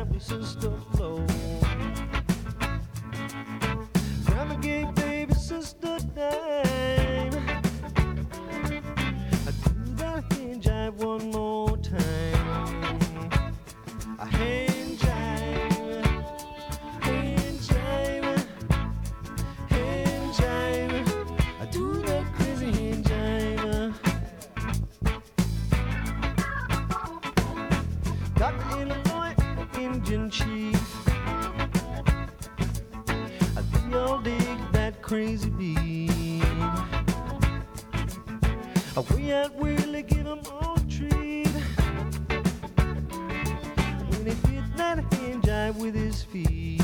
jive with Sister Flo. Grandma gave baby Sister Dime. I do that hand jive one more time. A hand jive, hand jive, hand jive. I do that crazy hand jive. Dr. Illinois, Indian chief. I think y'all dig that crazy beat. We out really give him all a treat. When he did that hand jive with his feet.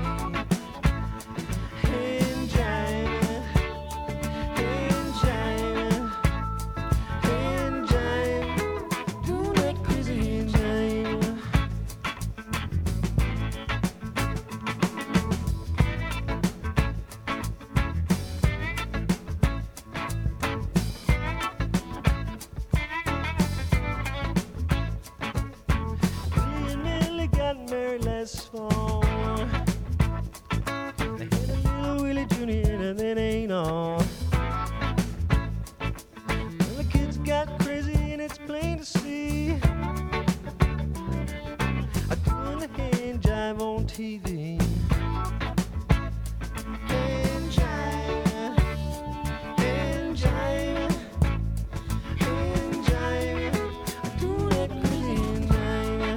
Hand jive, hand jive, hand jive. Do that crazy hand jive. Married last fall. They had a little Willie Jr. and that ain't all. Well, the kids got crazy and it's plain to see. I'm doing the hand jive on TV. Hand jive, hand jive, hand jive. I do that crazy hand jive.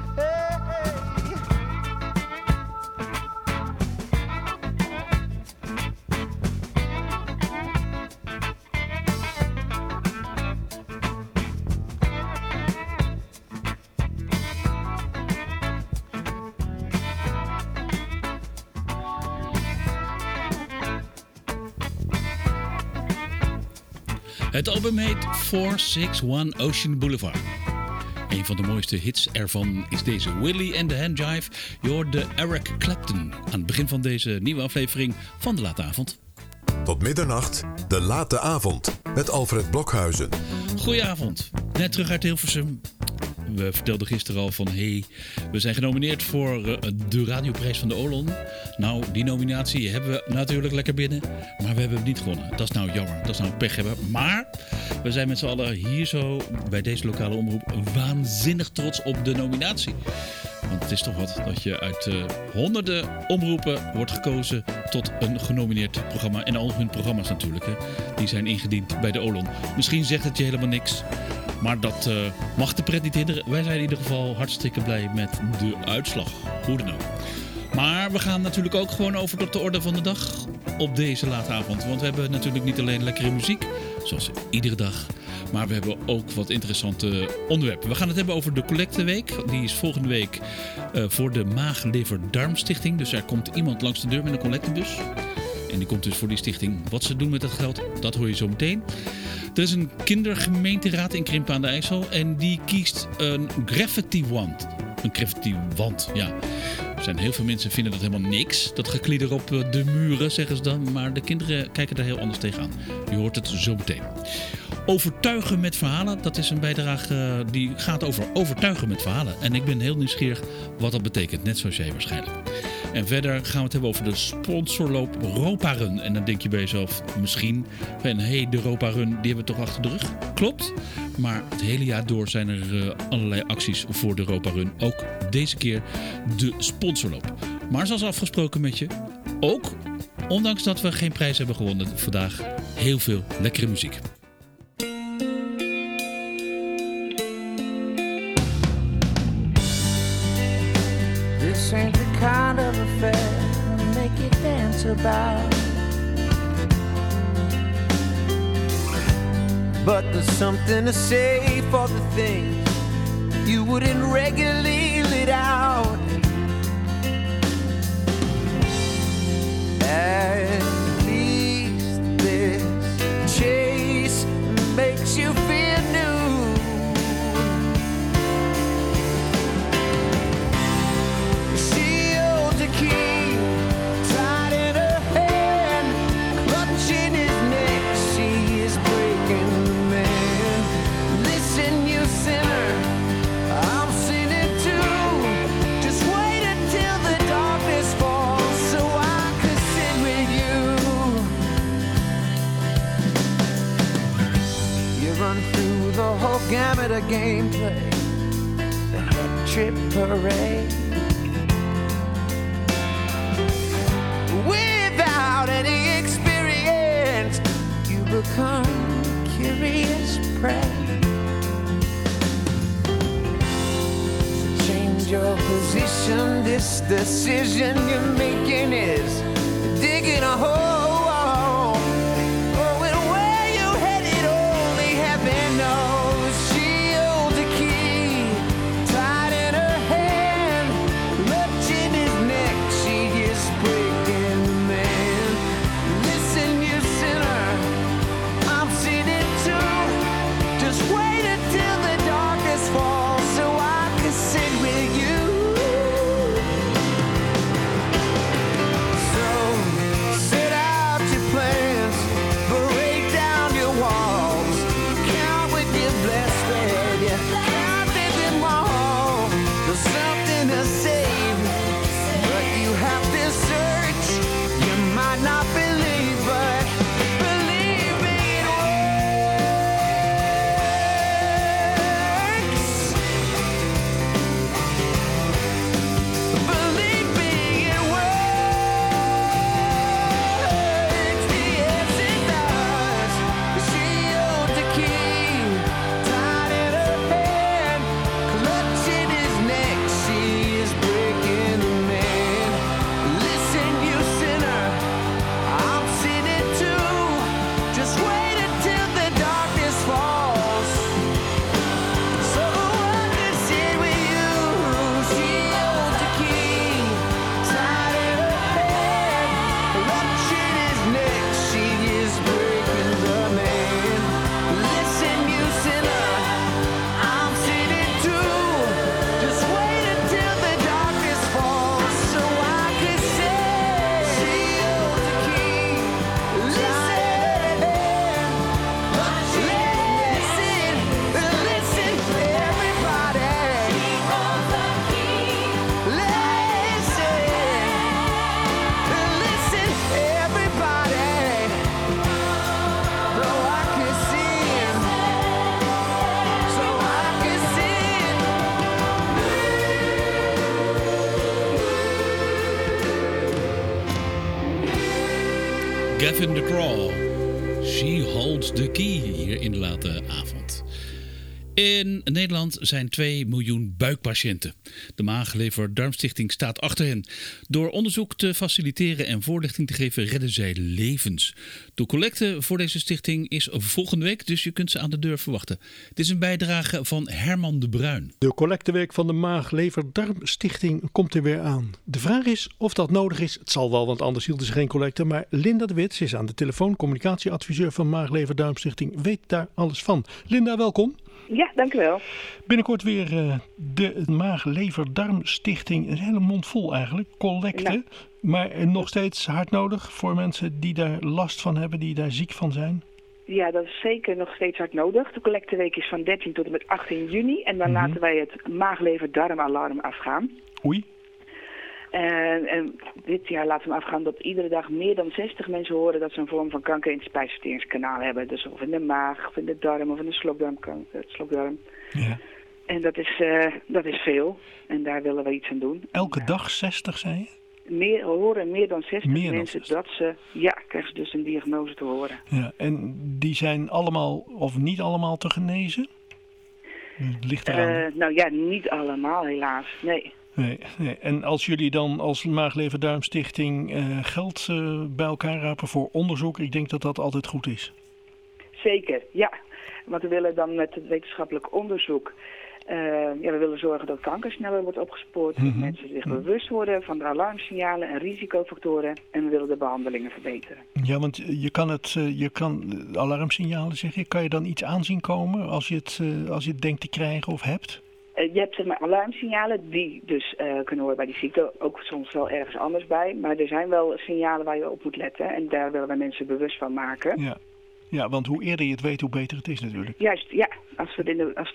Het album heet 461 Ocean Boulevard. Een van de mooiste hits ervan is deze Willie and the Hand Jive. Je hoort de Eric Clapton aan het begin van deze nieuwe aflevering van De Late Avond. Tot middernacht, De Late Avond, met Alfred Blokhuizen. Goedenavond, net terug uit Hilversum. We vertelden gisteren al van, we zijn genomineerd voor de radioprijs van de Olon. Nou, die nominatie hebben we natuurlijk lekker binnen, maar we hebben hem niet gewonnen. Dat is nou jammer, dat is nou pech hebben. Maar we zijn met z'n allen hier zo bij deze lokale omroep waanzinnig trots op de nominatie. Want het is toch wat dat je uit honderden omroepen wordt gekozen tot een genomineerd programma. En al hun programma's natuurlijk, hè. Die zijn ingediend bij de Olon. Misschien zegt het je helemaal niks. Maar dat mag de pret niet hinderen. Wij zijn in ieder geval hartstikke blij met de uitslag. Hoe dan ook. Maar we gaan natuurlijk ook gewoon over tot de orde van de dag op deze late avond. Want we hebben natuurlijk niet alleen lekkere muziek, zoals iedere dag. Maar we hebben ook wat interessante onderwerpen. We gaan het hebben over de collecteweek. Die is volgende week voor de Maag-Lever-Darm-Stichting. Dus er komt iemand langs de deur met een collectebus. En die komt dus voor die stichting. Wat ze doen met dat geld, dat hoor je zo meteen. Er is een kindergemeenteraad in Krimpen aan de IJssel. En die kiest een graffiti-wand. Een graffiti-wand, ja. Er zijn heel veel mensen vinden dat helemaal niks. Dat geklieder op de muren, zeggen ze dan. Maar de kinderen kijken daar heel anders tegenaan. Je hoort het zo meteen. Overtuigen met verhalen. Dat is een bijdrage die gaat over overtuigen met verhalen. En ik ben heel nieuwsgierig wat dat betekent. Net zoals jij waarschijnlijk. En verder gaan we het hebben over de sponsorloop Ropa Run. En dan denk je bij jezelf misschien van de Ropa Run die hebben we toch achter de rug. Klopt. Maar het hele jaar door zijn er allerlei acties voor de Ropa Run. Ook deze keer de sponsorloop. Maar zoals afgesproken met je, ook ondanks dat we geen prijs hebben gewonnen vandaag, heel veel lekkere muziek. This ain't the kind of affair to make you dance about. But there's something to say for the things you wouldn't regularly let out. At least this chase makes you feel new. She holds a key tight in her hand, clutching his neck. She is breaking the man. Listen, you sinner, I'm sinning too. gameplay, the head trip parade. Without any experience, you become curious prey. Change your position, this decision you're making is digging a hole. Oh, and where you headed, only heaven knows. She holds a key tied in her hand, clutching his neck. She is breaking the man. Listen, you sinner, I'm sinning too. Just wait until the darkness falls so I can sit with you. So set out your plans, break down your walls, count with your blessed red, you counted them all. There's something to save, but you have to search. You might not believe, but believe me, it works. Believe me, it works. Yes, it does. She holds the key tied in her hand, clutching his neck. She is breaking the man. Listen, you sinner, I'm sinning too. Just wait until the darkness falls, so I can sit with you. She holds the key tied in her hand, clutching his neck. She is breaking the man. Listen, you sinner, I'm sinning too. Just wait until the darkness falls, so I can say she holds the key. Listen, listen, everybody. She holds the key. Listen, everybody. So I can see him. So I can see him. Gavin DeGraw. She holds the key hier in de late avond. In Nederland zijn 2 miljoen buikpatiënten. De Maag-Lever-Darmstichting staat achter hen. Door onderzoek te faciliteren en voorlichting te geven redden zij levens. De collecte voor deze stichting is volgende week, dus je kunt ze aan de deur verwachten. Het is een bijdrage van Herman de Bruin. De collecteweek van de Maag-Lever-Darmstichting komt er weer aan. De vraag is of dat nodig is. Het zal wel, want anders hielden ze geen collecte. Maar Linda de Wit, ze is aan de telefoon, communicatieadviseur van Maag-Lever-Darmstichting, weet daar alles van. Linda, welkom. Ja, dank u wel. Binnenkort weer de Maag-Lever-Darmstichting. Een hele mond vol eigenlijk, collecte. Ja. Maar nog steeds hard nodig voor mensen die daar last van hebben, die daar ziek van zijn. Ja, dat is zeker nog steeds hard nodig. De collecteweek is van 13 tot en met 18 juni. En dan laten wij het maag-lever-darmalarm afgaan. Oei. En dit jaar laten we hem afgaan dat iedere dag meer dan 60 mensen horen dat ze een vorm van kanker in het spijsverteringskanaal hebben. Dus of in de maag, of in de darm, of in de slokdarm. Ja. En dat is veel. En daar willen we iets aan doen. Elke dag 60, zei je? Horen meer dan 60 Meer dan mensen 60. dat ze, krijgen ze dus een diagnose te horen. Ja, en die zijn allemaal of niet allemaal te genezen? Het ligt eraan. Niet allemaal helaas, nee. Nee. En als jullie dan als Maag-Lever-Darmstichting geld bij elkaar rapen voor onderzoek, ik denk dat dat altijd goed is. Zeker, ja. Want we willen dan met het wetenschappelijk onderzoek, we willen zorgen dat kanker sneller wordt opgespoord. Dat mensen zich bewust worden van de alarmsignalen en risicofactoren. En we willen de behandelingen verbeteren. Ja, want je kan alarmsignalen zeggen. Kan je dan iets aanzien komen als je het denkt te krijgen of hebt? Je hebt zeg maar alarmsignalen die dus kunnen horen bij die ziekte. Ook soms wel ergens anders bij. Maar er zijn wel signalen waar je op moet letten. En daar willen wij mensen bewust van maken. Ja, want hoe eerder je het weet, hoe beter het is natuurlijk. Juist, ja. Als het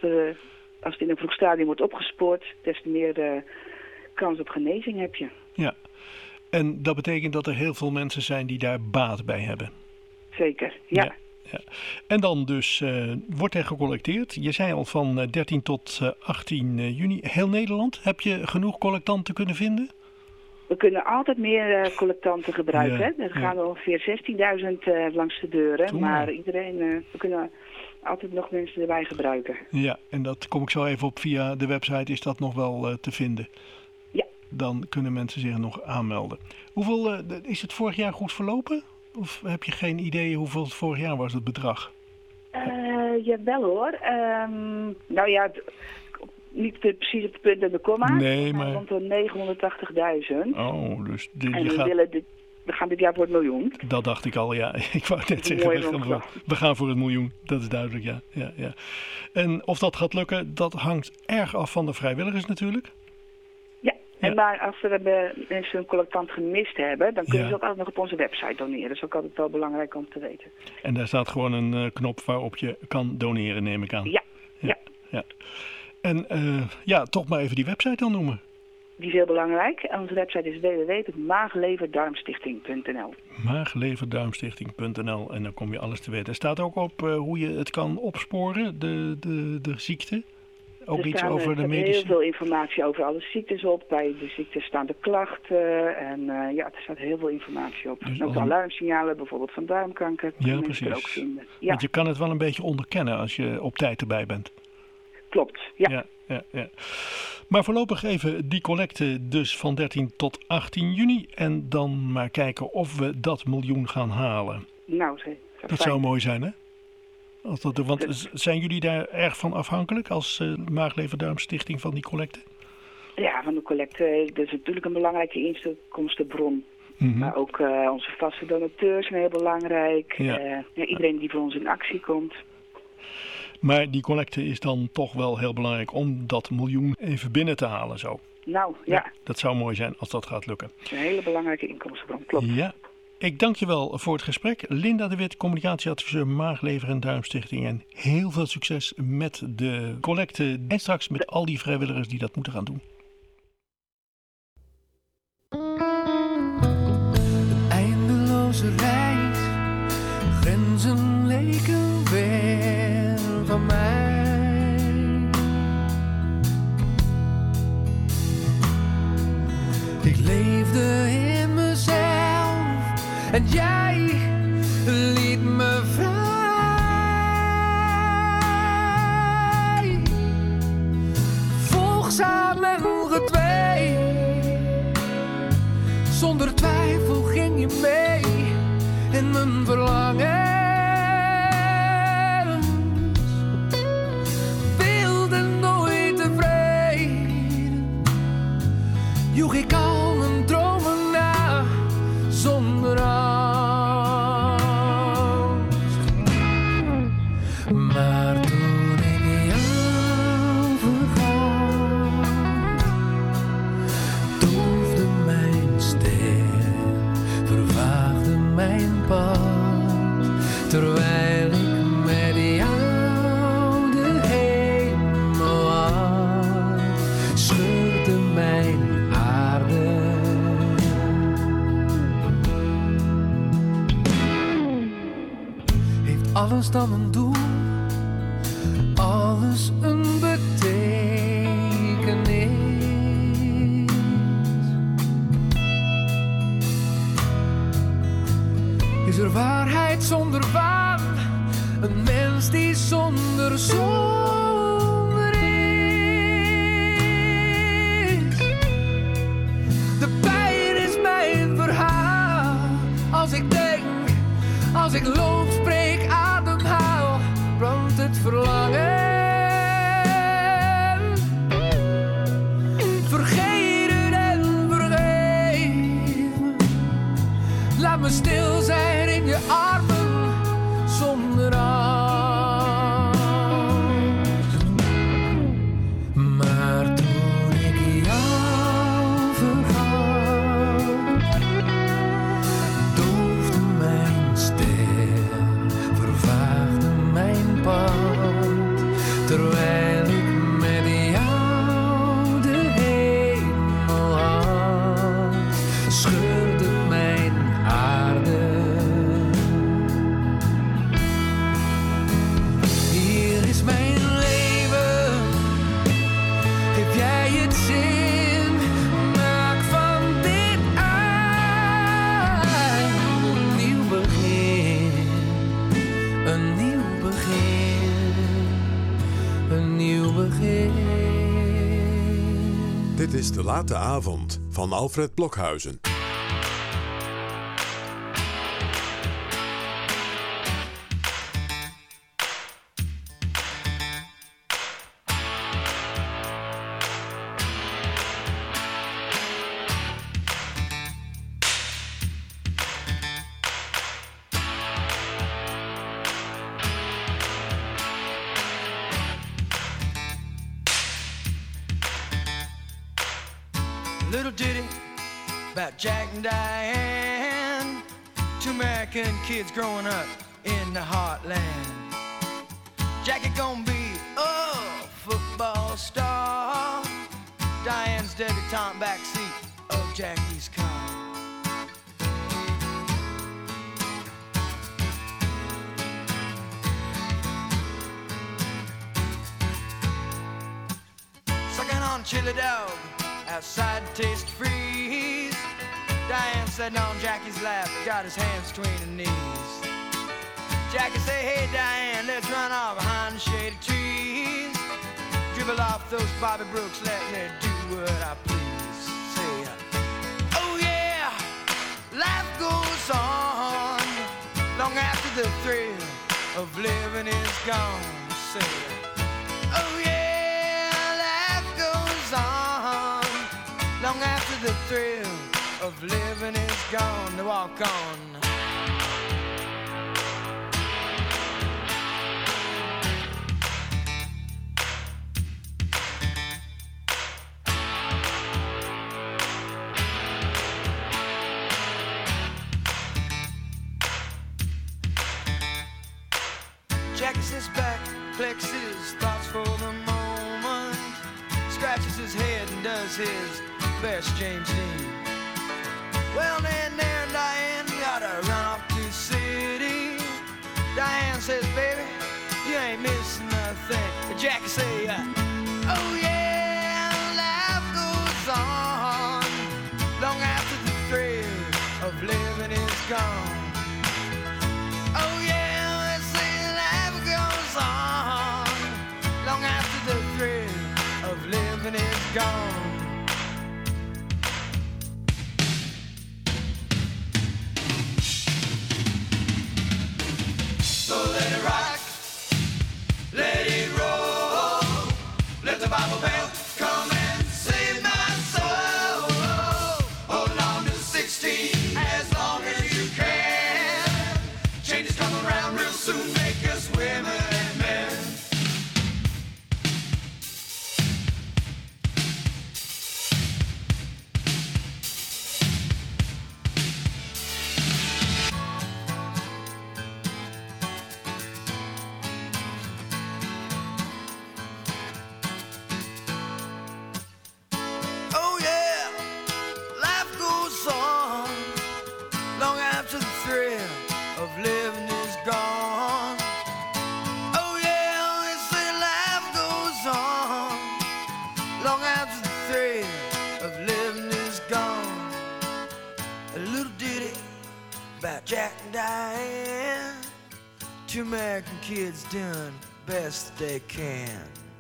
in een vroeg stadium wordt opgespoord, des te meer kans op genezing heb je. Ja, en dat betekent dat er heel veel mensen zijn die daar baat bij hebben. Zeker, ja. ja. En dan dus wordt er gecollecteerd. Je zei al van 13 tot 18 juni. Heel Nederland. Heb je genoeg collectanten kunnen vinden? We kunnen altijd meer collectanten gebruiken. Ja, Hè? Er gaan ongeveer 16.000 langs de deuren. Toen Maar al. iedereen, we kunnen altijd nog mensen erbij gebruiken. Ja, en dat kom ik zo even op. Via de website is dat nog wel te vinden. Ja. Dan kunnen mensen zich nog aanmelden. Hoeveel is het vorig jaar goed verlopen? Of heb je geen idee hoeveel het vorig jaar was, het bedrag? Jawel hoor. Nou ja, niet precies op het punt en de komma. Nee, maar... Rond de 980.000. Oh, dus En je we gaat... we gaan dit jaar voor het miljoen. Dat dacht ik al, ja. Ik wou net Mooi zeggen, rondslag. we gaan voor het miljoen. Dat is duidelijk, ja. Ja. En of dat gaat lukken, dat hangt erg af van de vrijwilligers natuurlijk. Ja, Ja. en maar als we mensen een collectant gemist hebben, dan kunnen Ja. ze ook altijd nog op onze website doneren. Dat is ook altijd wel belangrijk om te weten. En daar staat gewoon een knop waarop je kan doneren, neem ik aan. Ja. En toch maar even die website dan noemen. Die is heel belangrijk. En onze website is www.maagleverdarmstichting.nl. Maagleverdarmstichting.nl en dan kom je alles te weten. Er staat ook op hoe je het kan opsporen, de ziekte. Ook Er iets staan, over de heel medische... veel informatie over alle ziektes op. Bij de ziekte staan de klachten. En er staat heel veel informatie op. Dus En ook de als een- alarmsignalen, bijvoorbeeld van darmkanker. Ja, kunnen mensen er precies. ook vinden. Ja, Want je kan het wel een beetje onderkennen als je op tijd erbij bent. klopt. Ja. Ja. Maar voorlopig even die collecte dus van 13 tot 18 juni. En dan maar kijken of we dat miljoen gaan halen. Nou, Dat zou mooi zijn, hè? Want zijn jullie daar erg van afhankelijk als Maag-Lever-Darmstichting van die collecte? Ja, van de collecte. Dat is natuurlijk een belangrijke inkomstenbron. Mhm. Maar ook onze vaste donateurs zijn heel belangrijk. Ja. Iedereen die voor ons in actie komt. Maar die collecte is dan toch wel heel belangrijk om dat miljoen even binnen te halen zo. Nou, ja. Dat zou mooi zijn als dat gaat lukken. Dat is een hele belangrijke inkomstenbron. Klopt. Ja. Ik dank je wel voor het gesprek. Linda de Wit, communicatieadviseur Maag-Lever en Darmstichting. En heel veel succes met de collecte en straks met al die vrijwilligers die dat moeten gaan doen. Eindeloze reis, grenzen leken ver van mij. Ik leefde in mezelf en jij liet me vrij. Volgzaam en gedwee. Zonder twijfel ging je mee in mijn verlangens. Wilde nooit tevreden. Joeg ik al mijn dromen na zonder angst. Maar toen ik jou vergat, doofde mijn stem, vervaagde mijn pad, terwijl ik met jou de hemel had, scheurde mijn aarde. Heeft alles dan een doel? Alles een betekenis? Is er waarheid zonder waan? Een mens die zonder zonder is. De pijn is mijn verhaal. Als ik denk, als ik loop, spreek, ademhaal, brandt het verlangen. Vergeten en vergeven. Laat me stil zijn in je armen zonder angst. Maar toen ik jou vergat, doofde mijn ster, vervaagde mijn pad, terwijl ik met jou de hemel had, scheurde mijn aarde. late avond van Alfred Blokhuizen. Little ditty about Jack and Diane, two American kids growing up in the heartland. Jackie gonna be a football star, Diane's debutante backseat of Jackie's car. Sucking on chili dog outside the taste freeze. Diane sitting on Jackie's lap, got his hands between her knees. Jackie say, hey Diane, let's run off behind the shady trees. Dribble off those Bobby Brooks, let me do what I please. Say, oh yeah, life goes on long after the thrill of living is gone. Say, oh yeah, life goes on long after the thrill of living is gone. To walk on. Jackie sits back, collects his thoughts for the moment, scratches his head and does his best James Dean. Well, then there and Diane gotta run off to the city. Diane says, baby, you ain't missing nothing. And Jackie say, oh yeah, life goes on long after the thrill of living is gone. Oh yeah, let's say life goes on long after the thrill of living is gone. So let it rock, let it roll, let the Bible bell come and save my soul. Hold on to 16 as long as you can. Changes come around real soon, make us women and men. Oh yeah, life goes on long after the thrill of living is gone. Oh yeah, they say life goes on long after the thrill of living is gone. A little ditty about Jack and Diane, two American kids doing best they can.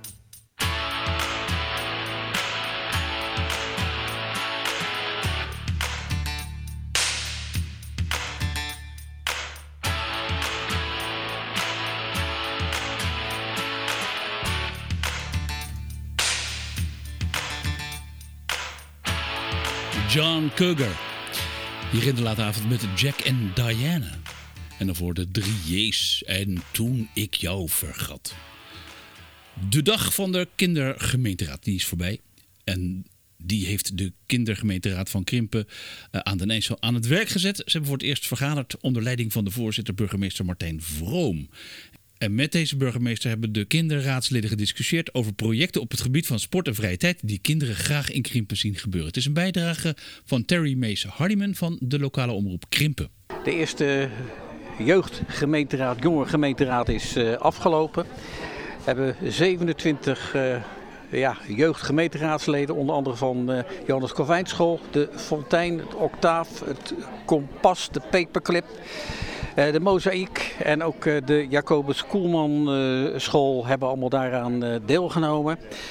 John Cougar. Hier in de late avond met Jack en Diana. En daarvoor de 3 J's. En toen ik jou vergat. De dag van de kindergemeenteraad, die is voorbij. En die heeft de kindergemeenteraad van Krimpen aan den IJssel aan het werk gezet. Ze hebben voor het eerst vergaderd onder leiding van de voorzitter burgemeester Martijn Vroom. En met deze burgemeester hebben de kinderraadsleden gediscussieerd over projecten op het gebied van sport en vrije tijd die kinderen graag in Krimpen zien gebeuren. Het is een bijdrage van Terry Mees Hardiman van de lokale omroep Krimpen. De eerste jeugdgemeenteraad, jongerengemeenteraad is afgelopen. We hebben 27 jeugdgemeenteraadsleden, onder andere van Johannes Calvijnschool, de Fontijn, het Octaaf, het Kompas, de Paperclip. De Mozaïek en ook de Jacobus Koelman school hebben allemaal daaraan deelgenomen.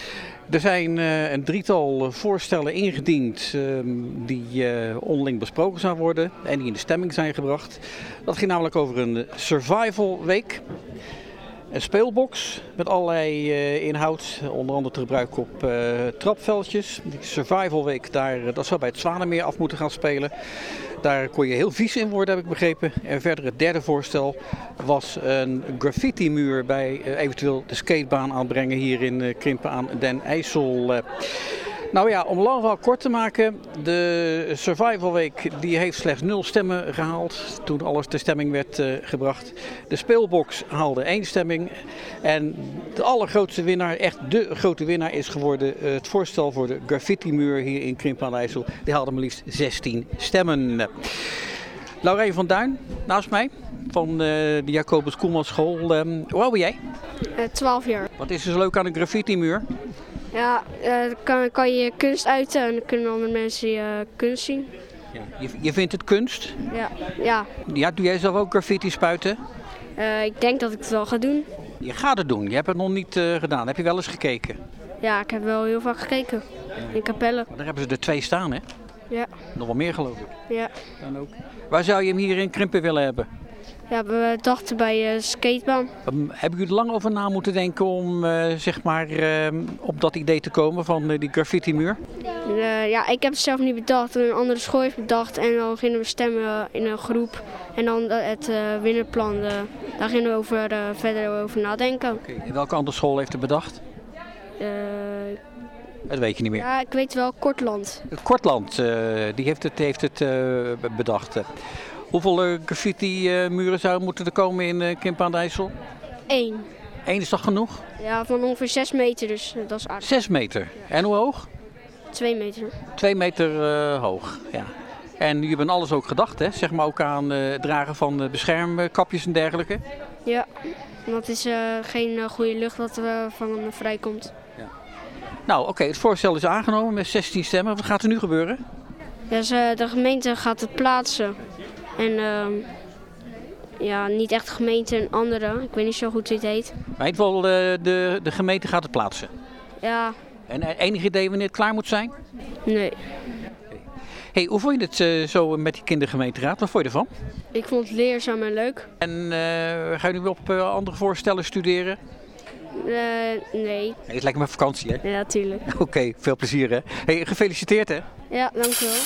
Er zijn een drietal voorstellen ingediend die onderling besproken zouden worden en die in de stemming zijn gebracht. Dat ging namelijk over een survival week. Een speelbox met allerlei inhoud, onder andere te gebruiken op trapveldjes. Die survival week, dat zou bij het Zwanenmeer af moeten gaan spelen. Daar kon je heel vies in worden, heb ik begrepen. En verder het derde voorstel was een graffiti-muur bij eventueel de skatebaan aanbrengen hier in Krimpen aan den IJssel. Nou ja, om lang verhaal kort te maken, de Survival Week die heeft slechts 0 stemmen gehaald toen alles ter stemming werd gebracht. De speelbox haalde 1 stemming en de allergrootste winnaar, echt de grote winnaar is geworden het voorstel voor de graffiti-muur hier in Krimpen aan de IJssel. Die haalde maar liefst 16 stemmen. Laureen van Duin, naast mij, van de Jacobus Koelman School. Hoe oud ben jij? 12 jaar. Wat is er zo leuk aan de graffiti-muur? Ja, kan je kunst uiten en dan kunnen andere mensen je kunst zien. Ja. Je vindt het kunst? Ja. Ja, doe jij zelf ook graffiti spuiten? Ik denk dat ik het wel ga doen. Je gaat het doen, je hebt het nog niet gedaan. Heb je wel eens gekeken? Ja, ik heb wel heel vaak gekeken. In Capelle. Daar hebben ze er 2 staan, hè? Ja. Nog wel meer, geloof ik. Ja. Dan ook. Waar zou je hem hier in Krimpen willen hebben? Ja, we dachten bij skatebaan. Hebben jullie er lang over na moeten denken om op dat idee te komen van die graffiti-muur? Ja, ik heb het zelf niet bedacht. Een andere school heeft bedacht en dan gingen we stemmen in een groep. En dan het winnerplan, daar gingen we verder over nadenken. Okay. En welke andere school heeft het bedacht? Dat weet je niet meer. Ja, ik weet wel, Kortland. Kortland, die heeft het bedacht. Hoeveel graffiti-muren zouden moeten er komen in Krimpen aan de IJssel? 1. 1 is toch genoeg? Ja, van ongeveer 6 meter, dus dat is aardig. 6 meter. En hoe hoog? 2 meter. 2 meter hoog, ja. En jullie hebben alles ook gedacht, hè? Zeg maar ook aan het dragen van beschermkapjes en dergelijke? Ja, want het is geen goede lucht wat er van vrijkomt. Ja. Nou, oké, het voorstel is aangenomen met 16 stemmen. Wat gaat er nu gebeuren? Dus de gemeente gaat het plaatsen. En ja, niet echt de gemeente, een andere. Ik weet niet zo goed hoe het heet. Maar in ieder geval, de gemeente gaat het plaatsen. Ja. En enig idee wanneer het klaar moet zijn? Nee. Hey, hoe vond je het zo met die kindergemeenteraad? Wat vond je ervan? Ik vond het leerzaam en leuk. En ga je nu op andere voorstellen studeren? Nee. Het lijkt me vakantie, hè? Ja, tuurlijk. Oké, veel plezier, hè? Hey, gefeliciteerd, hè? Ja, dankjewel.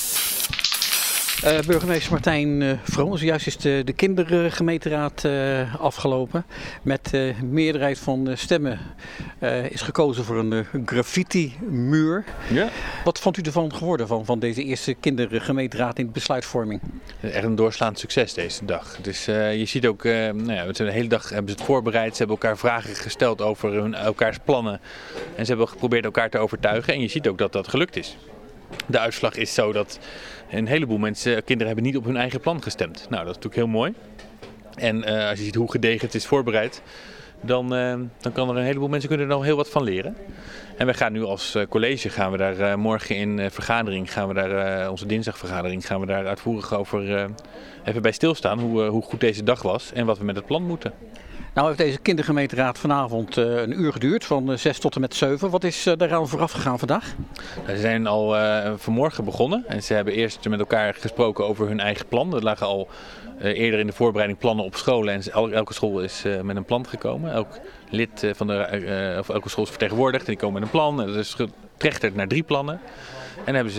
Burgemeester Martijn Vroom, zojuist is de kindergemeenteraad afgelopen. Met meerderheid van stemmen is gekozen voor een graffiti-muur. Ja. Wat vond u ervan geworden van deze eerste kindergemeenteraad in de besluitvorming? Echt een doorslaand succes deze dag. Dus je ziet ook, de hele dag hebben ze het voorbereid. Ze hebben elkaar vragen gesteld over elkaars plannen. En ze hebben geprobeerd elkaar te overtuigen. En je ziet ook dat dat gelukt is. De uitslag is zo dat een heleboel kinderen hebben niet op hun eigen plan gestemd. Nou, dat is natuurlijk heel mooi. En als je ziet hoe gedegen het is voorbereid, dan kan er een heleboel mensen kunnen er nog heel wat van leren. En wij gaan nu als college, gaan we daar morgen in vergadering, onze dinsdagvergadering, gaan we daar uitvoerig over even bij stilstaan hoe goed deze dag was en wat we met het plan moeten. Nou heeft deze kindergemeenteraad vanavond een uur geduurd, van 6 tot en met 7. Wat is daaraan vooraf gegaan vandaag? Ze zijn al vanmorgen begonnen en ze hebben eerst met elkaar gesproken over hun eigen plan. Er lagen al eerder in de voorbereiding plannen op scholen en elke school is met een plan gekomen. Elk lid of elke school is vertegenwoordigd en die komen met een plan. Dat is getrechterd naar 3 plannen. En hebben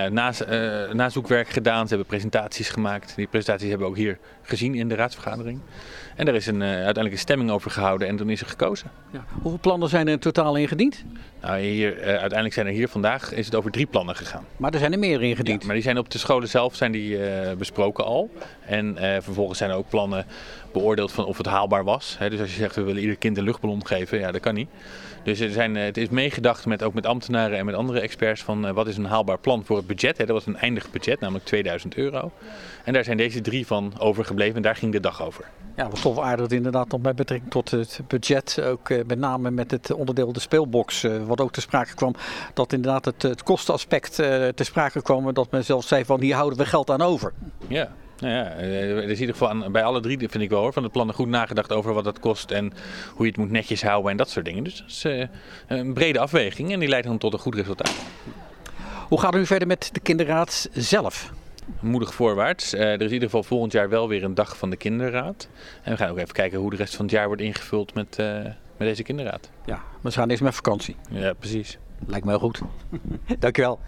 ze nazoekwerk gedaan, ze hebben presentaties gemaakt. Die presentaties hebben we ook hier gezien in de raadsvergadering. En daar is uiteindelijk een stemming over gehouden en toen is er gekozen. Ja. Hoeveel plannen zijn er in totaal ingediend? Nou, uiteindelijk zijn er hier vandaag is het over 3 plannen gegaan. Maar er zijn er meer ingediend? Ja, maar die zijn op de scholen zelf besproken al. En vervolgens zijn er ook plannen beoordeeld van of het haalbaar was. Dus als je zegt we willen ieder kind een luchtballon geven, ja dat kan niet. Dus het is meegedacht ook met ambtenaren en met andere experts van wat is een haalbaar plan voor het budget. Dat was een eindig budget, namelijk €2000. En daar zijn deze 3 van overgebleven en daar ging de dag over. Ja, wat tof aardig inderdaad dan met betrekking tot het budget, ook met name met het onderdeel de speelbox, wat ook te sprake kwam, dat inderdaad het kostenaspect te sprake kwam, dat men zelfs zei van hier houden we geld aan over. Ja. Nou ja, er is in ieder geval bij alle 3, vind ik wel hoor, van de plannen goed nagedacht over wat dat kost en hoe je het moet netjes houden en dat soort dingen. Dus dat is een brede afweging en die leidt dan tot een goed resultaat. Hoe gaat het nu verder met de kinderraad zelf? Moedig voorwaarts. Er is in ieder geval volgend jaar wel weer een dag van de kinderraad. En we gaan ook even kijken hoe de rest van het jaar wordt ingevuld met deze kinderraad. Ja, we gaan eerst met vakantie. Ja, precies. Lijkt me heel goed. Dankjewel.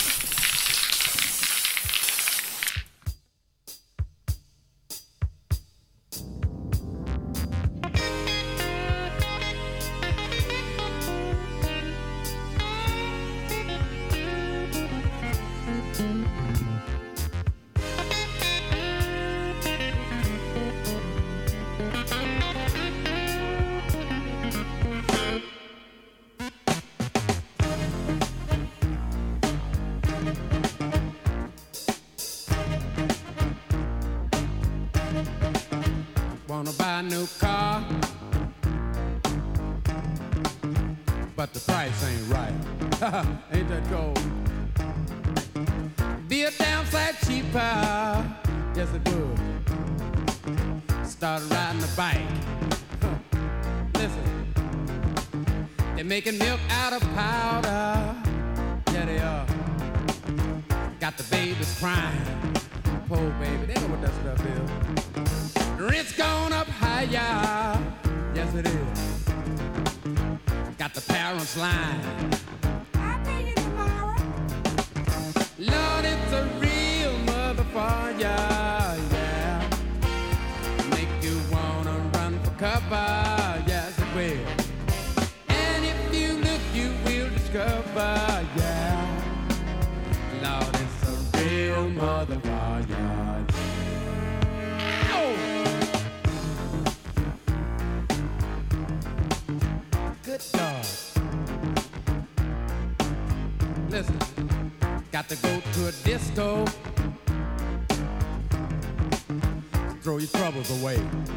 Wanna buy a new car, but the price ain't right. Ain't that cold? Be a damn sight cheaper, yes it would. Started riding a bike. Listen, they're making milk out of powder. Yeah they are. Got the babies crying. Poor baby, they know what that stuff is. Rent's gone up higher, yes it is. Got the parents lying. I'll pay you tomorrow. Lord, it's a real motherfucker, yeah. Make you wanna run for cover, yes it will. And if you look, you will discover, yeah. Lord, it's a real motherfucker, yeah. Good God. Listen, got to go to a disco. Throw your troubles away.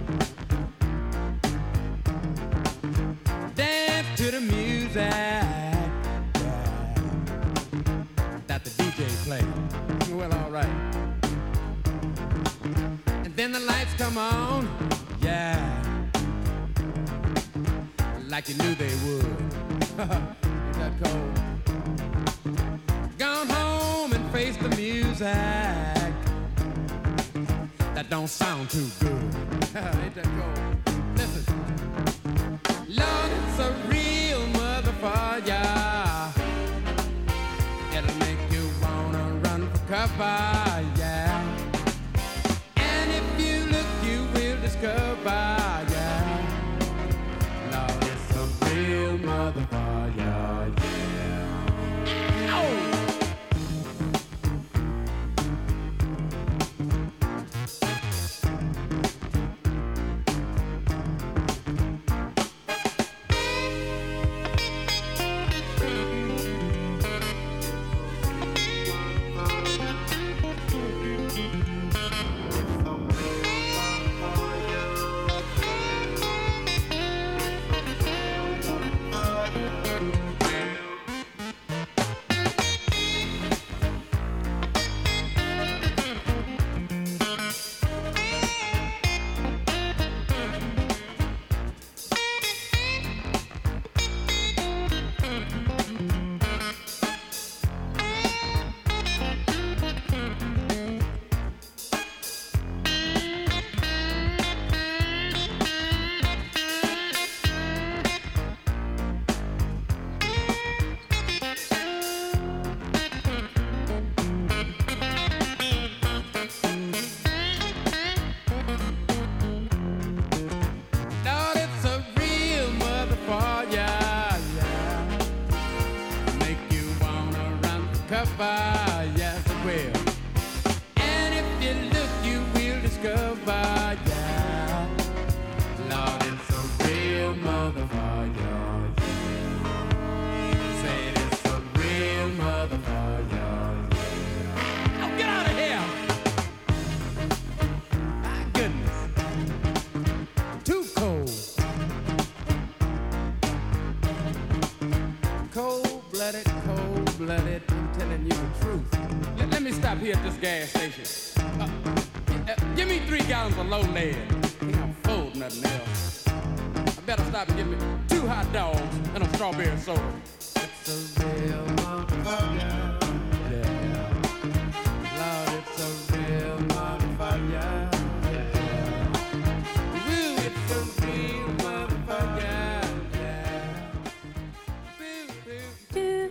Dance to the music, yeah, that the DJ play. Well, all right. And then the lights come on, yeah, like you knew they would. Ain't that cold? Gone home and face the music. That don't sound too good. Ain't that cold? Listen, Lord, it's a real motherfucker. It'll make you wanna run for cover, yeah. And if you look, you will discover, yeah. Lord, it's a real motherfucker, yeah. Oh! Yes, it will. And if you look, you will discover, yeah. Lord, it's a real motherfucker, yeah. Say it's a real motherfucker, yeah. Oh, get out of here! My goodness. Too cold. Cold-blooded, cold-blooded. I'm telling you the truth. Let me stop here at this gas station. Give me 3 gallons of low lead. Can't afford nothing else. I better stop and get me 2 hot dogs and a strawberry soda. It's a real motherfucker. Yeah. Lord, it's a real motherfucker. Yeah. Woo, it's a real motherfucker. Yeah. Boo, boo.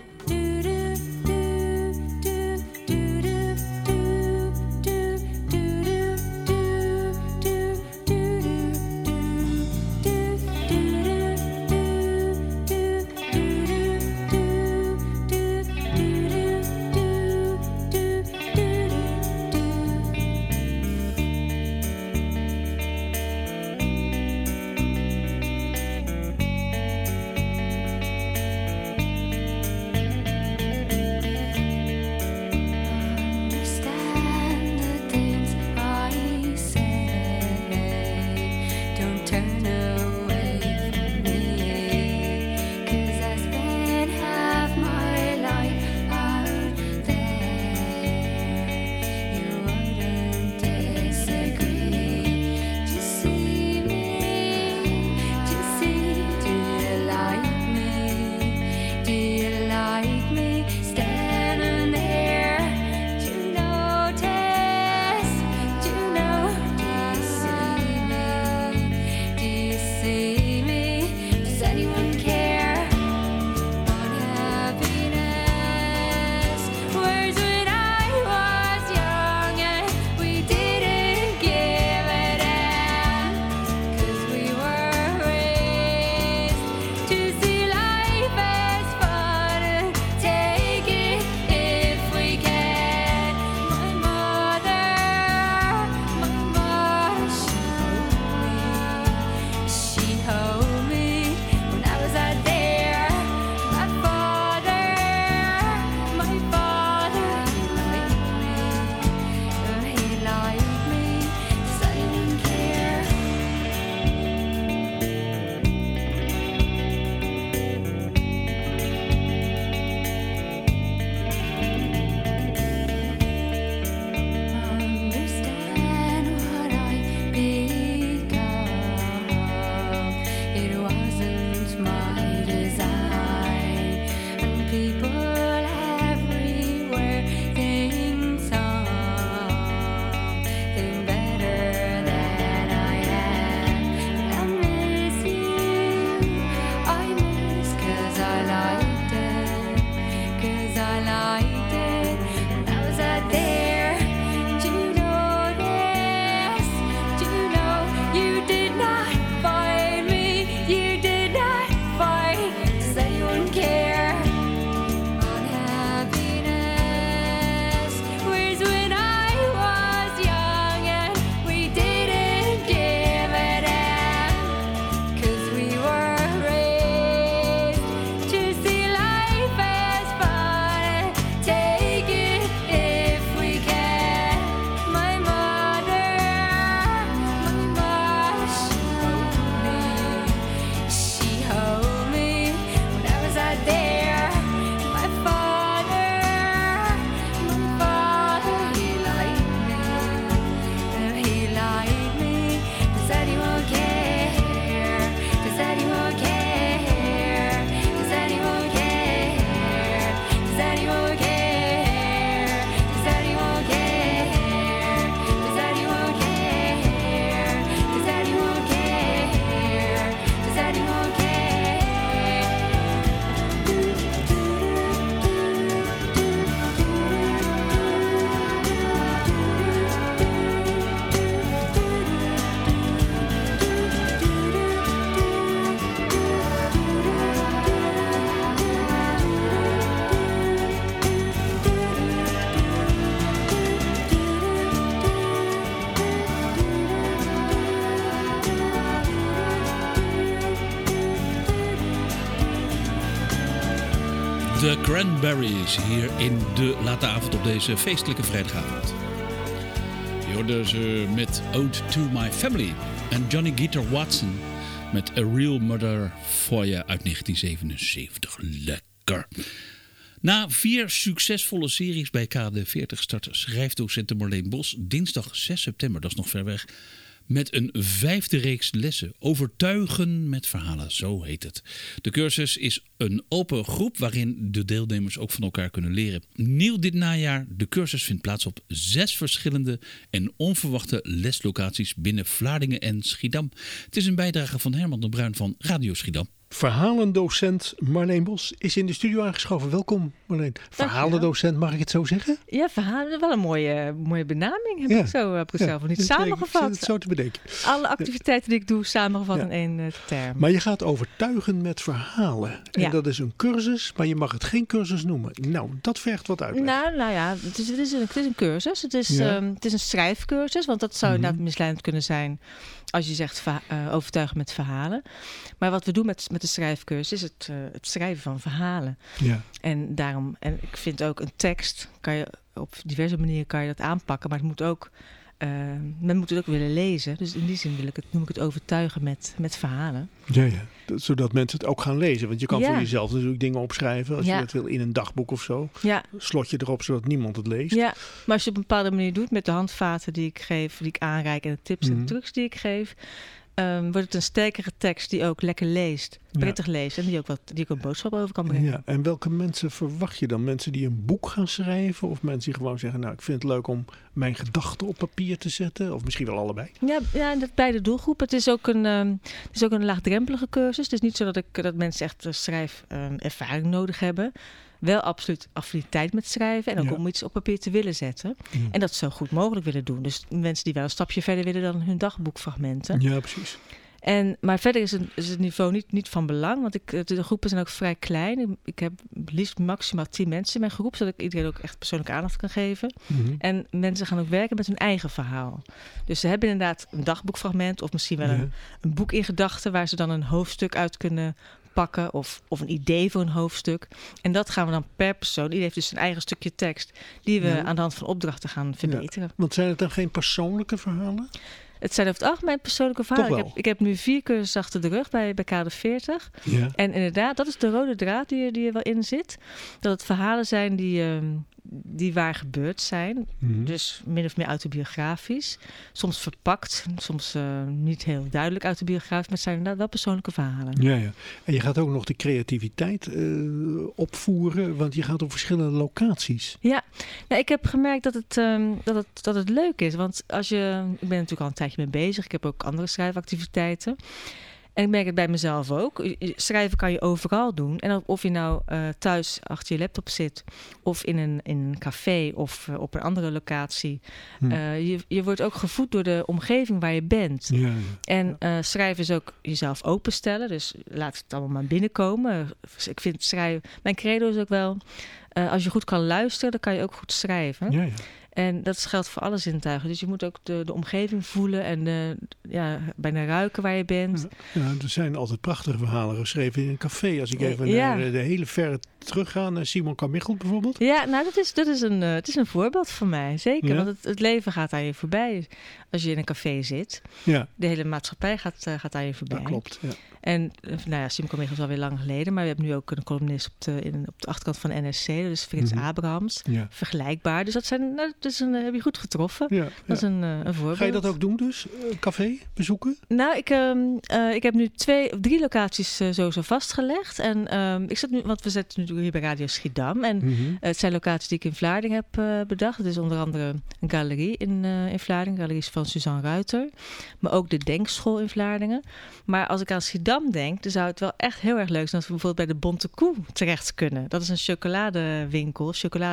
De Cranberries hier in de late avond op deze feestelijke vrijdagavond. Je hoorde ze met Ode to My Family en Johnny Guitar Watson met A Real Mother for You uit 1977. Lekker. Na 4 succesvolle series bij KD40 start schrijfdocent Marleen Bos dinsdag 6 september, dat is nog ver weg, met een 5e reeks lessen. Overtuigen met verhalen, zo heet het. De cursus is een open groep waarin de deelnemers ook van elkaar kunnen leren. Nieuw dit najaar, de cursus vindt plaats op 6 verschillende en onverwachte leslocaties binnen Vlaardingen en Schiedam. Het is een bijdrage van Herman de Bruin van Radio Schiedam. Verhalendocent Marleen Bos is in de studio aangeschoven. Welkom Marleen. Verhalendocent, mag ik het zo zeggen? Ja, verhalen, wel een mooie benaming. Heb ik zelf nog niet samengevat. Ik zit het zo te bedenken. Alle activiteiten die ik doe samengevat in één term. Maar je gaat overtuigen met verhalen. En dat is een cursus, maar je mag het geen cursus noemen. Nou, dat vergt wat uitleg. Nou ja, het is een cursus. Het is een schrijfcursus, want dat zou inderdaad misleidend kunnen zijn als je zegt overtuigen met verhalen. Maar wat we doen met de schrijfcursus is het schrijven van verhalen. Ja. En ik vind ook een tekst, kan je op diverse manieren kan je dat aanpakken, maar het moet ook, men moet het ook willen lezen. Dus in die zin noem ik het overtuigen met verhalen. Ja. Zodat mensen het ook gaan lezen. Want je kan voor jezelf natuurlijk dingen opschrijven. Als je dat wil in een dagboek of zo. Ja. Slot je erop zodat niemand het leest. Ja, maar als je op een bepaalde manier doet met de handvaten die ik geef, die ik aanreik en de tips en trucs die ik geef, wordt het een sterkere tekst die ook lekker leest, prettig leest en die ook een boodschap over kan brengen. Ja, en welke mensen verwacht je dan? Mensen die een boek gaan schrijven of mensen die gewoon zeggen, nou ik vind het leuk om mijn gedachten op papier te zetten of misschien wel allebei? Ja, dat beide doelgroepen. Het is ook een laagdrempelige cursus. Het is niet zo dat mensen echt schrijfervaring nodig hebben. Wel absoluut affiniteit met schrijven en ook om iets op papier te willen zetten. En dat zo goed mogelijk willen doen. Dus mensen die wel een stapje verder willen dan hun dagboekfragmenten. Ja, precies. Maar verder is het niveau niet van belang, want de groepen zijn ook vrij klein. Ik heb liefst maximaal 10 mensen in mijn groep, zodat ik iedereen ook echt persoonlijke aandacht kan geven. En mensen gaan ook werken met hun eigen verhaal. Dus ze hebben inderdaad een dagboekfragment of misschien wel een boek in gedachten waar ze dan een hoofdstuk uit kunnen pakken of een idee voor een hoofdstuk. En dat gaan we dan per persoon. Iedereen heeft dus een eigen stukje tekst die we aan de hand van opdrachten gaan verbeteren. Want zijn het dan geen persoonlijke verhalen? Het zijn over het algemeen persoonlijke verhalen. Ik heb nu 4 cursussen achter de rug bij KD40. Ja. En inderdaad, dat is de rode draad die er wel in zit. Dat het verhalen zijn die waar gebeurd zijn. Dus min of meer autobiografisch. Soms verpakt, soms niet heel duidelijk autobiografisch. Maar het zijn inderdaad wel persoonlijke verhalen. Ja. En je gaat ook nog de creativiteit opvoeren, want je gaat op verschillende locaties. Ja, nou, ik heb gemerkt dat het leuk is. Want ik ben natuurlijk al een tijdje mee bezig. Ik heb ook andere schrijfactiviteiten. En ik merk het bij mezelf ook. Schrijven kan je overal doen. En of je nou thuis achter je laptop zit, of in een café of op een andere locatie. Je wordt ook gevoed door de omgeving waar je bent. Ja. En schrijven is ook jezelf openstellen. Dus laat het allemaal maar binnenkomen. Ik vind schrijven. Mijn credo is ook wel, als je goed kan luisteren, dan kan je ook goed schrijven. Ja. En dat geldt voor alle zintuigen. Dus je moet ook de omgeving voelen en bijna ruiken waar je bent. Ja, er zijn altijd prachtige verhalen geschreven in een café. Als ik even naar de hele verre terugga, naar Simon Carmichael bijvoorbeeld. Ja, nou het is een voorbeeld voor mij. Zeker, ja? Want het leven gaat aan je voorbij als je in een café zit. Ja. De hele maatschappij gaat aan je voorbij. Dat klopt, ja. En Simon Carmichael is alweer lang geleden, maar we hebben nu ook een columnist op de achterkant van NRC, dus Frits Abrahams. Ja. Vergelijkbaar. Dus heb je goed getroffen. Ja, dat is een voorbeeld. Ga je dat ook doen dus? Café bezoeken? Nou, ik heb nu 3 locaties sowieso vastgelegd. En want we zitten nu hier bij Radio Schiedam. En het zijn locaties die ik in Vlaardingen heb bedacht. Het is onder andere een galerie in Vlaardingen. Galerie is van Suzanne Ruiter. Maar ook de Denkschool in Vlaardingen. Maar als ik aan Schiedam denk, dan zou het wel echt heel erg leuk zijn als we bijvoorbeeld bij de Bonte Koe terecht kunnen. Dat is een chocoladewinkel,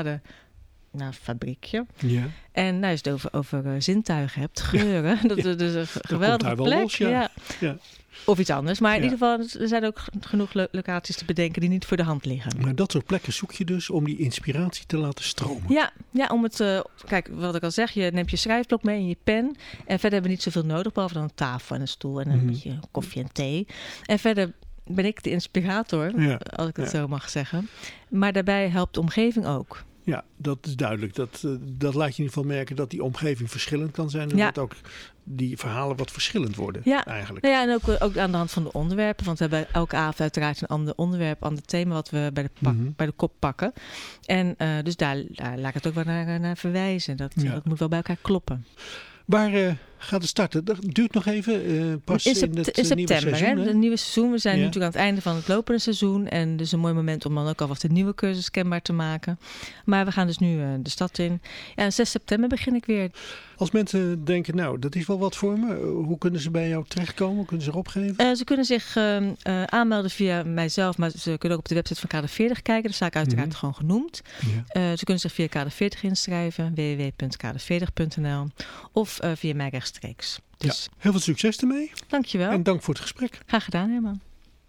fabriekje. Ja. En als je het over zintuigen hebt, geuren, dat is dus een geweldige plek. Los, ja. Of iets anders. Maar in ieder geval, er zijn ook genoeg locaties te bedenken die niet voor de hand liggen. Maar dat soort plekken zoek je dus om die inspiratie te laten stromen. Ja, om het... kijk, wat ik al zeg, je neemt je schrijfblok mee en je pen. En verder hebben we niet zoveel nodig, behalve dan een tafel en een stoel en een beetje koffie en thee. En verder ben ik de inspirator, als ik het zo mag zeggen. Maar daarbij helpt de omgeving ook. Ja, dat is duidelijk. Dat laat je in ieder geval merken dat die omgeving verschillend kan zijn. En dat ook die verhalen wat verschillend worden eigenlijk. Nou ja, en ook aan de hand van de onderwerpen. Want we hebben elke avond uiteraard een ander onderwerp, ander thema wat we bij de kop pakken. En dus daar laat ik het ook wel naar verwijzen. Dat moet wel bij elkaar kloppen. Waar gaat het starten? Dat duurt nog even. Pas in september, nieuwe seizoen. Hè? Het nieuwe seizoen. We zijn nu natuurlijk aan het einde van het lopende seizoen. En dus een mooi moment om dan ook alvast een nieuwe cursus kenbaar te maken. Maar we gaan dus nu de stad in. Ja, en 6 september begin ik weer. Als mensen denken, nou, dat is wel wat voor me. Hoe kunnen ze bij jou terechtkomen? Hoe kunnen ze zich opgeven? Ze kunnen zich aanmelden via mijzelf. Maar ze kunnen ook op de website van Kader 40 kijken. Daar sta ik uiteraard gewoon genoemd. Ja. Ze kunnen zich via Kader 40 inschrijven. www.kader40.nl of via mij rechtstreeks. Dus. Ja, heel veel succes ermee. Dankjewel. En dank voor het gesprek. Graag gedaan, Herman.